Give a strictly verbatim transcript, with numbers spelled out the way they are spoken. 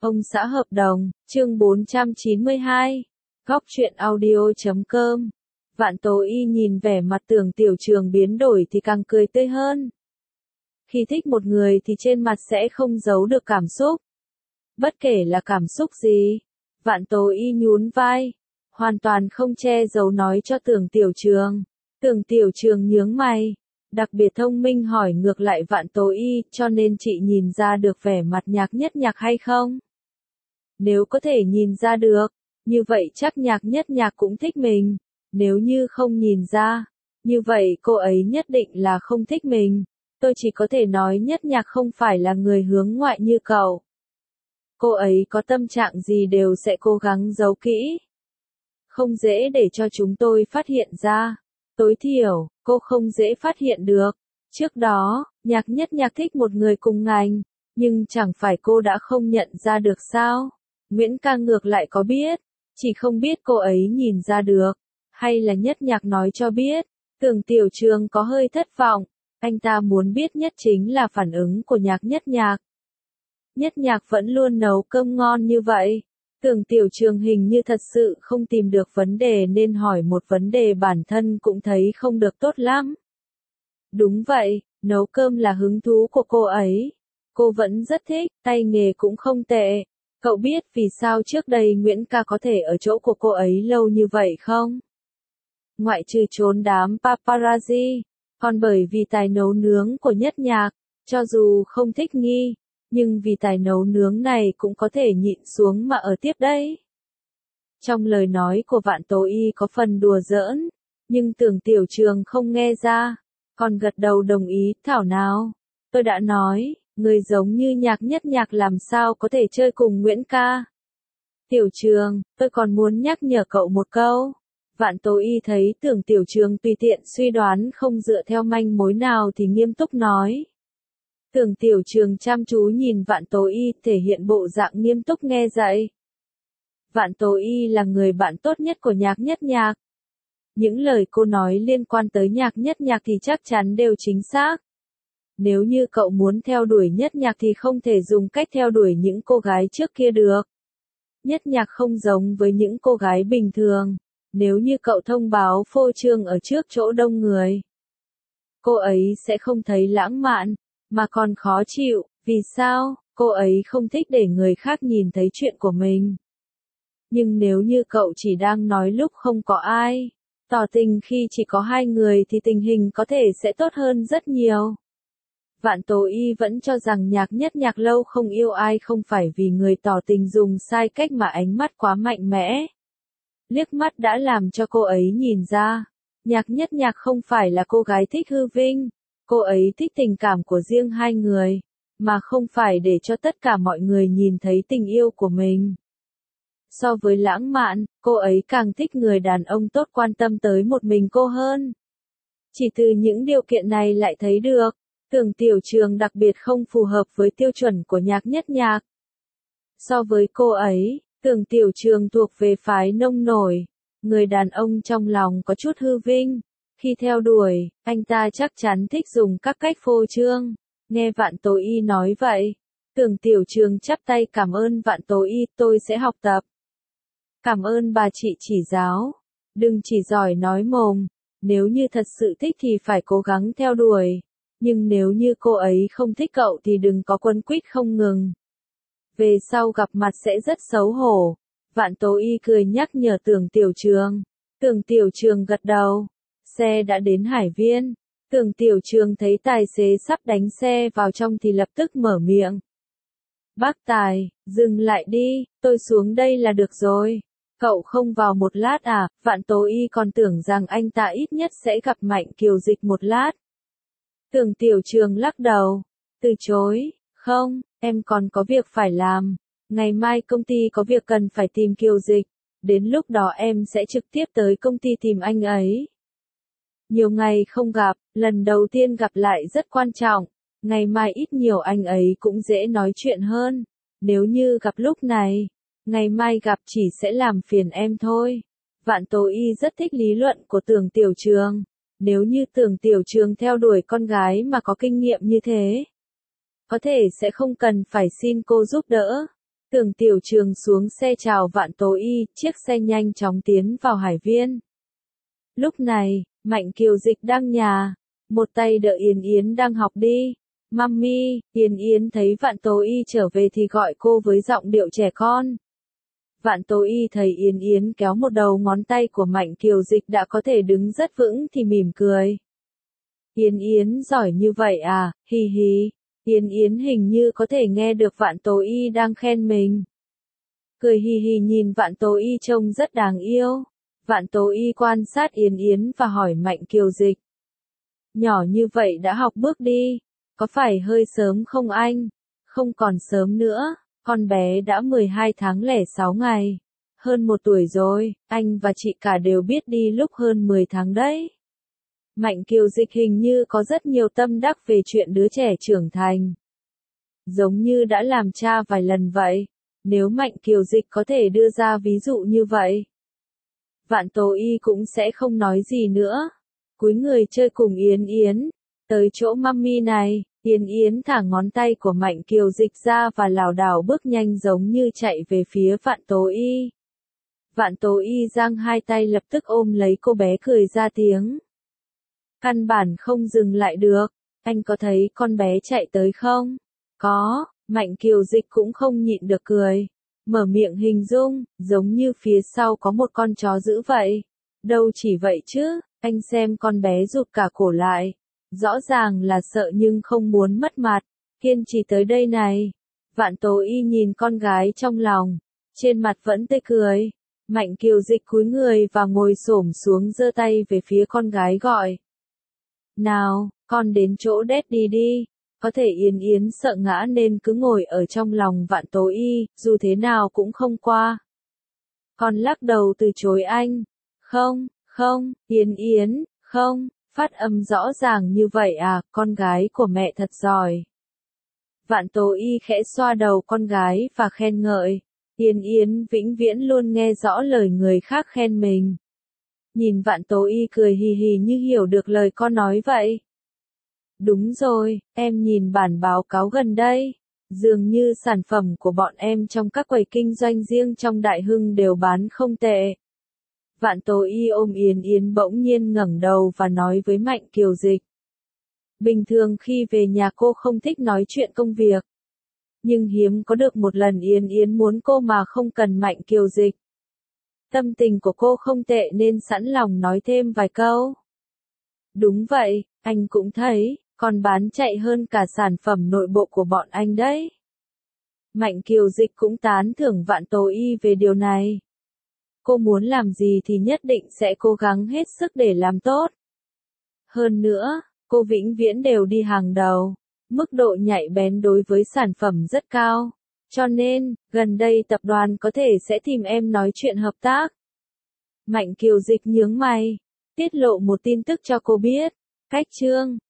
Ông xã hợp đồng, chương bốn trăm chín mươi hai. Góc truyện audio chấm com. Vạn Tố Y nhìn vẻ mặt Tưởng Tiểu Trường biến đổi thì càng cười tươi hơn. Khi thích một người thì trên mặt sẽ không giấu được cảm xúc. Bất kể là cảm xúc gì, Vạn Tố Y nhún vai, hoàn toàn không che giấu nói cho Tưởng Tiểu Trường. Tưởng Tiểu Trường nhướng mày, đặc biệt thông minh hỏi ngược lại Vạn Tố Y, cho nên chị nhìn ra được vẻ mặt Nhạc Nhất Nhạc hay không? Nếu có thể nhìn ra được, như vậy chắc Nhạc Nhất Nhạc cũng thích mình. Nếu như không nhìn ra, như vậy cô ấy nhất định là không thích mình. Tôi chỉ có thể nói Nhất Nhạc không phải là người hướng ngoại như cậu. Cô ấy có tâm trạng gì đều sẽ cố gắng giấu kỹ. Không dễ để cho chúng tôi phát hiện ra. Tối thiểu, cô không dễ phát hiện được. Trước đó, Nhạc Nhất Nhạc thích một người cùng ngành, nhưng chẳng phải cô đã không nhận ra được sao? Nguyễn Ca ngược lại có biết, chỉ không biết cô ấy nhìn ra được, hay là Nhất Nhạc nói cho biết. Tưởng Tiểu Trường có hơi thất vọng, anh ta muốn biết nhất chính là phản ứng của Nhạc Nhất Nhạc. Nhất Nhạc vẫn luôn nấu cơm ngon như vậy. Tưởng Tiểu Trường hình như thật sự không tìm được vấn đề nên hỏi một vấn đề bản thân cũng thấy không được tốt lắm. Đúng vậy, nấu cơm là hứng thú của cô ấy. Cô vẫn rất thích, tay nghề cũng không tệ. Cậu biết vì sao trước đây Nguyễn Ca có thể ở chỗ của cô ấy lâu như vậy không? Ngoại trừ trốn đám paparazzi, còn bởi vì tài nấu nướng của Nhất Nhạc, cho dù không thích nghi, nhưng vì tài nấu nướng này cũng có thể nhịn xuống mà ở tiếp đấy. Trong lời nói của Vạn Tố Y có phần đùa giỡn, nhưng Tưởng Tiểu Trường không nghe ra, còn gật đầu đồng ý, thảo nào. Tôi đã nói, người giống như Nhạc Nhất Nhạc làm sao có thể chơi cùng Nguyễn Ca. Tiểu Trường, tôi còn muốn nhắc nhở cậu một câu. Vạn Tố Y thấy Tưởng Tiểu Trường tùy tiện suy đoán không dựa theo manh mối nào thì nghiêm túc nói. Tưởng Tiểu Trường chăm chú nhìn Vạn Tố Y thể hiện bộ dạng nghiêm túc nghe dạy. Vạn Tố Y là người bạn tốt nhất của Nhạc Nhất Nhạc. Những lời cô nói liên quan tới Nhạc Nhất Nhạc thì chắc chắn đều chính xác. Nếu như cậu muốn theo đuổi Nhất Nhạc thì không thể dùng cách theo đuổi những cô gái trước kia được. Nhất Nhạc không giống với những cô gái bình thường. Nếu như cậu thông báo phô trương ở trước chỗ đông người, cô ấy sẽ không thấy lãng mạn, mà còn khó chịu. Vì sao? Cô ấy không thích để người khác nhìn thấy chuyện của mình. Nhưng nếu như cậu chỉ đang nói lúc không có ai, tỏ tình khi chỉ có hai người thì tình hình có thể sẽ tốt hơn rất nhiều. Vạn Tố Y vẫn cho rằng Nhạc Nhất Nhạc lâu không yêu ai không phải vì người tỏ tình dùng sai cách mà ánh mắt quá mạnh mẽ. Liếc mắt đã làm cho cô ấy nhìn ra, Nhạc Nhất Nhạc không phải là cô gái thích hư vinh, cô ấy thích tình cảm của riêng hai người, mà không phải để cho tất cả mọi người nhìn thấy tình yêu của mình. So với lãng mạn, cô ấy càng thích người đàn ông tốt quan tâm tới một mình cô hơn. Chỉ từ những điều kiện này lại thấy được, Tưởng Tiểu Trường đặc biệt không phù hợp với tiêu chuẩn của Nhạc Nhất Nhạc. So với cô ấy, Tưởng Tiểu Trường thuộc về phái nông nổi, người đàn ông trong lòng có chút hư vinh. Khi theo đuổi, anh ta chắc chắn thích dùng các cách phô trương. Nghe Vạn Tố Y nói vậy, Tưởng Tiểu Trường chắp tay cảm ơn Vạn Tố Y, tôi sẽ học tập. Cảm ơn bà chị chỉ giáo. Đừng chỉ giỏi nói mồm, nếu như thật sự thích thì phải cố gắng theo đuổi. Nhưng nếu như cô ấy không thích cậu thì đừng có quấn quýt không ngừng. Về sau gặp mặt sẽ rất xấu hổ. Vạn Tố Y cười nhắc nhở Tưởng Tiểu Trường. Tưởng Tiểu Trường gật đầu. Xe đã đến Hải Viên. Tưởng Tiểu Trường thấy tài xế sắp đánh xe vào trong thì lập tức mở miệng. Bác Tài, dừng lại đi, tôi xuống đây là được rồi. Cậu không vào một lát à? Vạn Tố Y còn tưởng rằng anh ta ít nhất sẽ gặp Mạnh Kiều Dịch một lát. Tưởng Tiểu Trường lắc đầu. Từ chối, không, em còn có việc phải làm. Ngày mai công ty có việc cần phải tìm Kiều Dịch. Đến lúc đó em sẽ trực tiếp tới công ty tìm anh ấy. Nhiều ngày không gặp, lần đầu tiên gặp lại rất quan trọng. Ngày mai ít nhiều anh ấy cũng dễ nói chuyện hơn. Nếu như gặp lúc này, ngày mai gặp chỉ sẽ làm phiền em thôi. Vạn Tố Y rất thích lý luận của Tưởng Tiểu Trường. Nếu như Tưởng Tiểu Trường theo đuổi con gái mà có kinh nghiệm như thế, có thể sẽ không cần phải xin cô giúp đỡ. Tưởng Tiểu Trường xuống xe chào Vạn Tố Y, chiếc xe nhanh chóng tiến vào Hải Viên. Lúc này, Mạnh Kiều Dịch đang nhà, một tay đỡ Yến Yến đang học đi. Mami, Yến Yến thấy Vạn Tố Y trở về thì gọi cô với giọng điệu trẻ con. Vạn Tố Y thấy Yến Yến kéo một đầu ngón tay của Mạnh Kiều Dịch đã có thể đứng rất vững thì mỉm cười. Yến Yến giỏi như vậy à, hi hi. Yến Yến hình như có thể nghe được Vạn Tố Y đang khen mình. Cười hi hi nhìn Vạn Tố Y trông rất đáng yêu. Vạn Tố Y quan sát Yến Yến và hỏi Mạnh Kiều Dịch. Nhỏ như vậy đã học bước đi, có phải hơi sớm không anh? Không còn sớm nữa, con bé đã mười hai tháng lẻ sáu ngày. Hơn một tuổi rồi, anh và chị cả đều biết đi lúc hơn mười tháng đấy. Mạnh Kiều Dịch hình như có rất nhiều tâm đắc về chuyện đứa trẻ trưởng thành. Giống như đã làm cha vài lần vậy, nếu Mạnh Kiều Dịch có thể đưa ra ví dụ như vậy. Vạn Tố Y cũng sẽ không nói gì nữa. Cúi người chơi cùng Yến Yến. Tới chỗ mami này, Yến Yến thả ngón tay của Mạnh Kiều Dịch ra và lảo đảo bước nhanh giống như chạy về phía Vạn Tố Y. Vạn Tố Y giang hai tay lập tức ôm lấy cô bé cười ra tiếng. Căn bản không dừng lại được, anh có thấy con bé chạy tới không? Có, Mạnh Kiều Dịch cũng không nhịn được cười. Mở miệng hình dung, giống như phía sau có một con chó dữ vậy. Đâu chỉ vậy chứ, anh xem con bé rụt cả cổ lại. Rõ ràng là sợ nhưng không muốn mất mặt, kiên trì tới đây này. Vạn Tố Y nhìn con gái trong lòng, trên mặt vẫn tươi cười. Mạnh Kiều Dịch cúi người và ngồi xổm xuống giơ tay về phía con gái gọi. Nào, con đến chỗ Daddy đi. Có thể Yến Yến sợ ngã nên cứ ngồi ở trong lòng Vạn Tố Y, dù thế nào cũng không qua. Con lắc đầu từ chối anh. Không, không, Yến Yến, không, phát âm rõ ràng như vậy à, con gái của mẹ thật giỏi. Vạn Tố Y khẽ xoa đầu con gái và khen ngợi. Yến Yến vĩnh viễn luôn nghe rõ lời người khác khen mình. Nhìn Vạn Tố Y cười hì hì như hiểu được lời con nói vậy. Đúng rồi, em nhìn bản báo cáo gần đây. Dường như sản phẩm của bọn em trong các quầy kinh doanh riêng trong Đại Hưng đều bán không tệ. Vạn Tố Y ôm Yến Yến bỗng nhiên ngẩng đầu và nói với Mạnh Kiều Dịch. Bình thường khi về nhà cô không thích nói chuyện công việc. Nhưng hiếm có được một lần Yến Yến muốn cô mà không cần Mạnh Kiều Dịch. Tâm tình của cô không tệ nên sẵn lòng nói thêm vài câu. Đúng vậy, anh cũng thấy, còn bán chạy hơn cả sản phẩm nội bộ của bọn anh đấy. Mạnh Kiều Dịch cũng tán thưởng Vạn Tố Y về điều này. Cô muốn làm gì thì nhất định sẽ cố gắng hết sức để làm tốt. Hơn nữa, cô vĩnh viễn đều đi hàng đầu. Mức độ nhạy bén đối với sản phẩm rất cao. Cho nên, gần đây tập đoàn có thể sẽ tìm em nói chuyện hợp tác. Mạnh Kiều Dịch nhướng mày, tiết lộ một tin tức cho cô biết. Cách chương